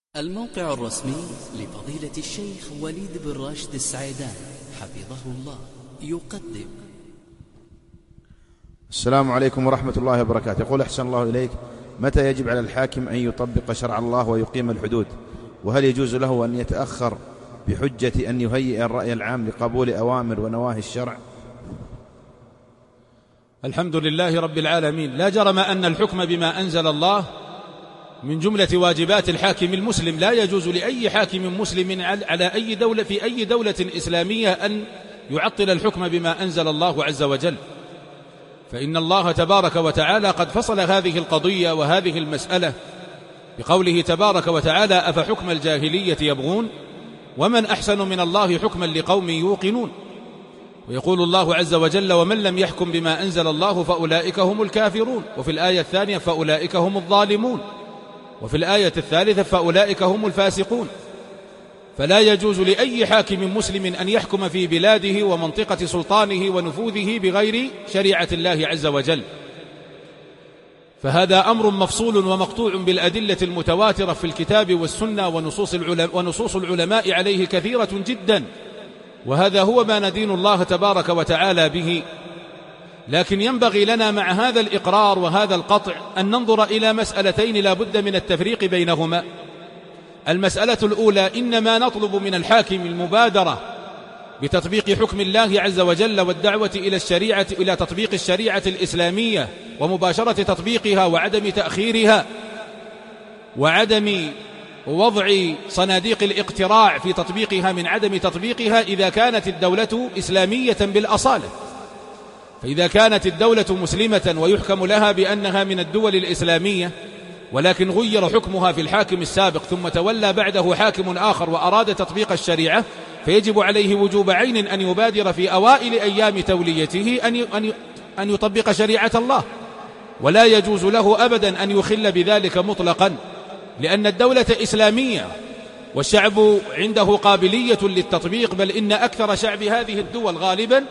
الموقع الرسمي لفضيلة الشيخ وليد بن راشد السعيدان حفظه الله يقدم. السلام عليكم ورحمة الله وبركاته. يقول أحسن الله إليك، متى يجب على الحاكم أن يطبق شرع الله ويقيم الحدود؟ وهل يجوز له أن يتأخر بحجة أن يهيئ الرأي العام لقبول أوامر ونواهي الشرع؟ الحمد لله رب العالمين. لا جرم أن الحكم بما أنزل الله من جملة واجبات الحاكم المسلم. لا يجوز لأي حاكم مسلم على أي دولة في أي دولة إسلامية أن يعطل الحكم بما أنزل الله عز وجل، فإن الله تبارك وتعالى قد فصل هذه القضية وهذه المسألة بقوله تبارك وتعالى: أفحكم الجاهلية يبغون ومن أحسن من الله حكما لقوم يوقنون. ويقول الله عز وجل: ومن لم يحكم بما أنزل الله فأولئك هم الكافرون. وفي الآية الثانية: فأولئك هم الظالمون. وفي الآية الثالثة: فأولئك هم الفاسقون. فلا يجوز لأي حاكم مسلم أن يحكم في بلاده ومنطقة سلطانه ونفوذه بغير شريعة الله عز وجل، فهذا أمر مفصول ومقطوع بالأدلة المتواترة في الكتاب والسنة، ونصوص العلماء عليه كثيرة جدا، وهذا هو ما ندين الله تبارك وتعالى به. لكن ينبغي لنا مع هذا الإقرار وهذا القطع أن ننظر إلى مسألتين لا بد من التفريق بينهما. المسألة الأولى: إنما نطلب من الحاكم المبادرة بتطبيق حكم الله عز وجل والدعوة إلى تطبيق الشريعة الإسلامية ومباشرة تطبيقها وعدم تأخيرها وعدم وضع صناديق الاقتراع في تطبيقها من عدم تطبيقها إذا كانت الدولة إسلامية بالأصالة. فإذا كانت الدولة مسلمة ويحكم لها بأنها من الدول الإسلامية، ولكن غير حكمها في الحاكم السابق ثم تولى بعده حاكم آخر وأراد تطبيق الشريعة، فيجب عليه وجوب عين أن يبادر في أوائل أيام توليته أن يطبق شريعة الله، ولا يجوز له أبدا أن يخل بذلك مطلقا، لأن الدولة إسلامية والشعب عنده قابلية للتطبيق، بل إن أكثر شعب هذه الدول غالبا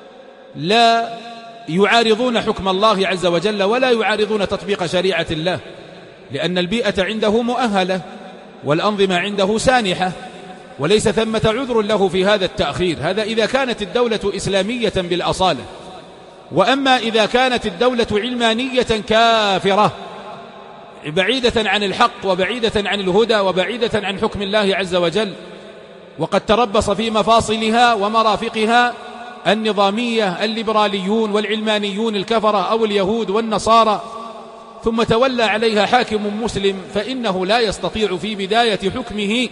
لا يعارضون حكم الله عز وجل ولا يعارضون تطبيق شريعة الله، لأن البيئة عنده مؤهلة والأنظمة عنده سانحة، وليس ثمة عذر له في هذا التأخير. هذا إذا كانت الدولة إسلامية بالأصالة. وأما إذا كانت الدولة علمانية كافرة بعيدة عن الحق وبعيدة عن الهدى وبعيدة عن حكم الله عز وجل، وقد تربص في مفاصلها ومرافقها النظامية الليبراليون والعلمانيون الكفرة أو اليهود والنصارى، ثم تولى عليها حاكم مسلم، فإنه لا يستطيع في بداية حكمه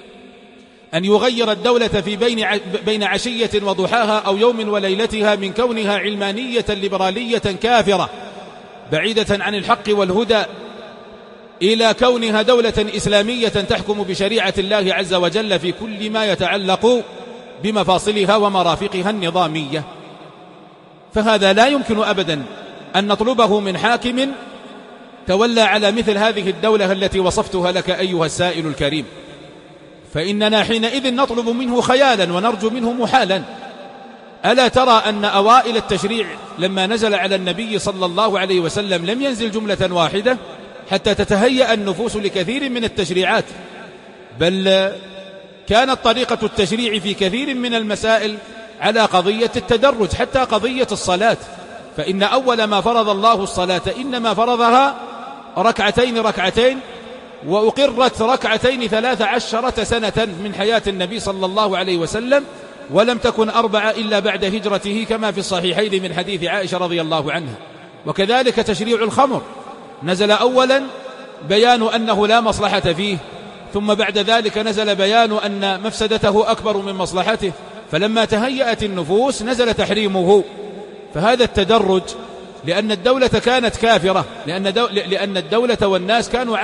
أن يغير الدولة في بين عشية وضحاها أو يوم وليلتها من كونها علمانية ليبرالية كافرة بعيدة عن الحق والهدى إلى كونها دولة إسلامية تحكم بشريعة الله عز وجل في كل ما يتعلق بمفاصلها ومرافقها النظامية. فهذا لا يمكن أبدا أن نطلبه من حاكم تولى على مثل هذه الدولة التي وصفتها لك أيها السائل الكريم، فإننا حينئذ نطلب منه خيالا ونرجو منه محالا. ألا ترى أن أوائل التشريع لما نزل على النبي صلى الله عليه وسلم لم ينزل جملة واحدة حتى تتهيأ النفوس لكثير من التشريعات، بل كانت طريقة التشريع في كثير من المسائل على قضية التدرج، حتى قضية الصلاة، فإن أول ما فرض الله الصلاة إنما فرضها ركعتين، وأقرت ركعتين 13 سنة من حياة النبي صلى الله عليه وسلم، ولم تكن 4 إلا بعد هجرته كما في الصحيحين من حديث عائشة رضي الله عنها. وكذلك تشريع الخمر نزل أولا بيان أنه لا مصلحة فيه، ثم بعد ذلك نزل بيان أن مفسدته أكبر من مصلحته، فلما تهيأت النفوس نزل تحريمه. فهذا التدرج لأن الدولة كانت كافرة، لأن الدولة والناس كانوا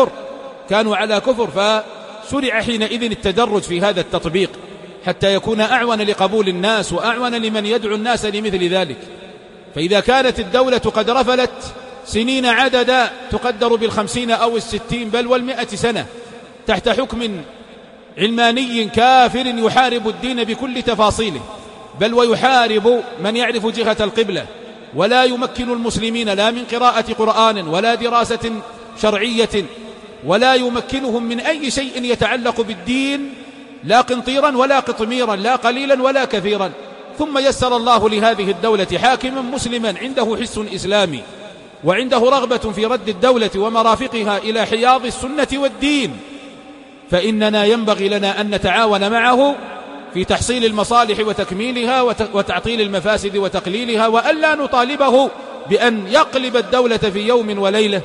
على كفر، فشرع حينئذ التدرج في هذا التطبيق حتى يكون أعون لقبول الناس وأعون لمن يدعو الناس لمثل ذلك. فإذا كانت الدولة قد رفلت سنين عددا تقدر بال50 أو 60 بل وال100 سنة تحت حكم علماني كافر يحارب الدين بكل تفاصيله، بل ويحارب من يعرف جهة القبلة، ولا يمكن المسلمين لا من قراءة قرآن ولا دراسة شرعية ولا يمكنهم من أي شيء يتعلق بالدين، لا قنطيرا ولا قطميرا، لا قليلا ولا كثيرا. ثم يسر الله لهذه الدولة حاكما مسلما عنده حس إسلامي، وعنده رغبة في رد الدولة ومرافقها إلى حياض السنة والدين، فإننا ينبغي لنا أن نتعاون معه في تحصيل المصالح وتكميلها وتعطيل المفاسد وتقليلها، وألا نطالبه بأن يقلب الدولة في يوم وليلة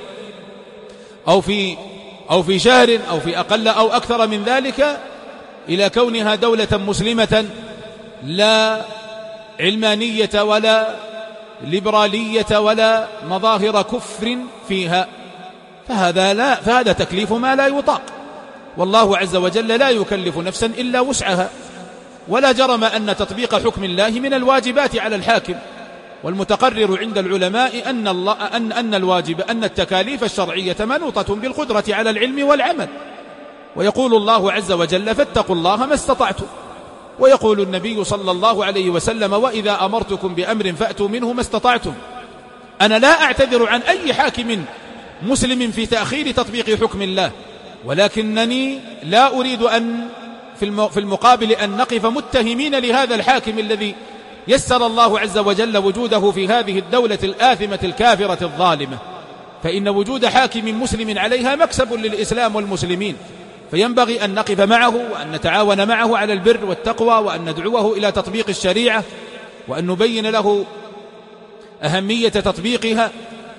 أو في شهر أو في أقل أو أكثر من ذلك إلى كونها دولة مسلمة لا علمانية ولا ليبرالية ولا مظاهر كفر فيها، فهذا تكليف ما لا يطاق، والله عز وجل لا يكلف نفسا إلا وسعها. ولا جرم أن تطبيق حكم الله من الواجبات على الحاكم، والمتقرر عند العلماء أن التكاليف الشرعية منوطة بالقدرة على العلم والعمل. ويقول الله عز وجل: فاتقوا الله ما استطعتم. ويقول النبي صلى الله عليه وسلم: وإذا أمرتكم بأمر فأتوا منه ما استطعتم. أنا لا أعتذر عن أي حاكم مسلم في تأخير تطبيق حكم الله، ولكنني لا أريد أن في المقابل أن نقف متهمين لهذا الحاكم الذي يسر الله عز وجل وجوده في هذه الدولة الآثمة الكافرة الظالمة، فإن وجود حاكم مسلم عليها مكسب للإسلام والمسلمين، فينبغي أن نقف معه وأن نتعاون معه على البر والتقوى، وأن ندعوه إلى تطبيق الشريعة، وأن نبين له أهمية تطبيقها،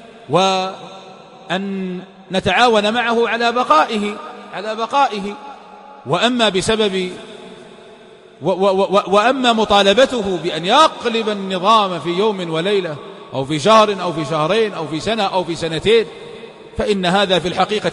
وأن نتعاون معه على بقائه. وأما مطالبته بأن يقلب النظام في يوم وليلة أو في شهر أو في شهرين أو في سنة أو في سنتين، فإن هذا في الحقيقة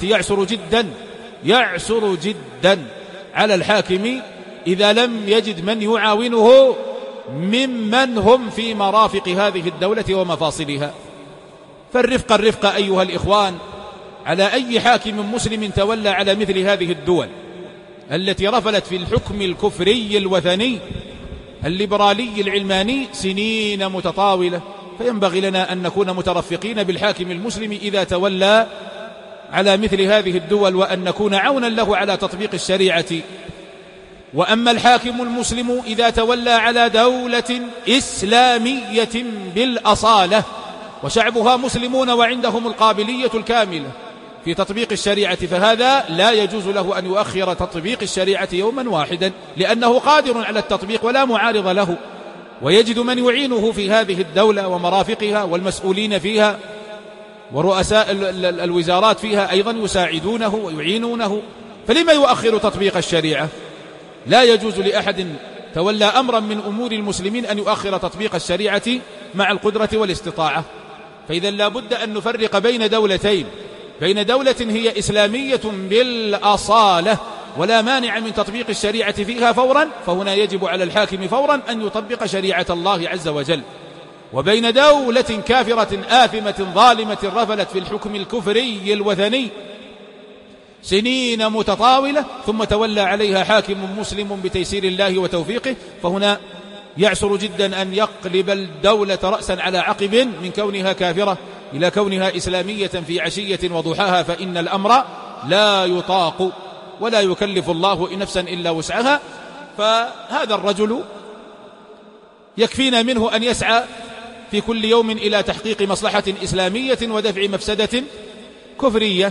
يعسر جدا على الحاكم إذا لم يجد من يعاونه ممن هم في مرافق هذه الدولة ومفاصلها. فالرفق أيها الإخوان على أي حاكم مسلم تولى على مثل هذه الدول التي رفلت في الحكم الكفري الوثني الليبرالي العلماني سنين متطاولة. فينبغي لنا أن نكون مترفقين بالحاكم المسلم إذا تولى على مثل هذه الدول، وأن نكون عونا له على تطبيق الشريعة. وأما الحاكم المسلم إذا تولى على دولة إسلامية بالأصالة وشعبها مسلمون وعندهم القابلية الكاملة في تطبيق الشريعة، فهذا لا يجوز له أن يؤخر تطبيق الشريعة يوما واحدا، لأنه قادر على التطبيق ولا معارض له، ويجد من يعينه في هذه الدولة ومرافقها، والمسؤولين فيها ورؤساء الوزارات فيها أيضا يساعدونه ويعينونه. فلما يؤخر تطبيق الشريعة؟ لا يجوز لأحد تولى أمرا من أمور المسلمين أن يؤخر تطبيق الشريعة مع القدرة والاستطاعة. فإذا لا بد أن نفرق بين دولتين، بين دولة هي إسلامية بالأصالة ولا مانع من تطبيق الشريعة فيها فورا، فهنا يجب على الحاكم فورا أن يطبق شريعة الله عز وجل، وبين دولة كافرة آثمة ظالمة رفلت في الحكم الكفري الوثني سنين متطاولة ثم تولى عليها حاكم مسلم بتيسير الله وتوفيقه، فهنا يعسر جدا أن يقلب الدولة رأسا على عقب من كونها كافرة إلى كونها إسلامية في عشية وضحاها، فإن الأمر لا يطاق ولا يكلف الله نفسا إلا وسعها. فهذا الرجل يكفينا منه أن يسعى في كل يوم إلى تحقيق مصلحة إسلامية ودفع مفسدة كفرية،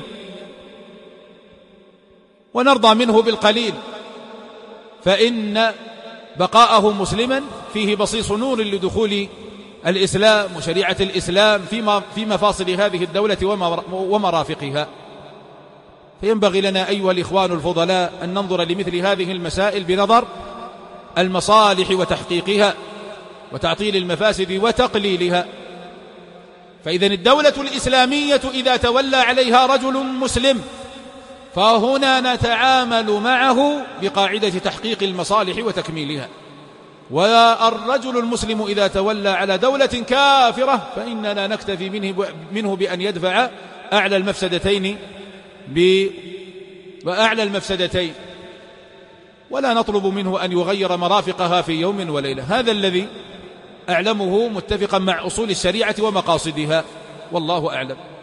ونرضى منه بالقليل، فإن بقاءه مسلما فيه بصيص نور لدخول الإسلام وشريعة الإسلام في مفاصل هذه الدولة ومرافقها. فينبغي لنا أيها الإخوان الفضلاء أن ننظر لمثل هذه المسائل بنظر المصالح وتحقيقها وتعطيل المفاسد وتقليلها. فإذا الدولة الإسلامية إذا تولى عليها رجل مسلم فهنا نتعامل معه بقاعدة تحقيق المصالح وتكميلها. والرجل المسلم إذا تولى على دولة كافرة فإننا نكتفي منه بأن يدفع أعلى المفسدتين ولا نطلب منه أن يغير مرافقها في يوم وليلة. هذا الذي أعلمه متفقا مع أصول الشريعة ومقاصدها، والله أعلم.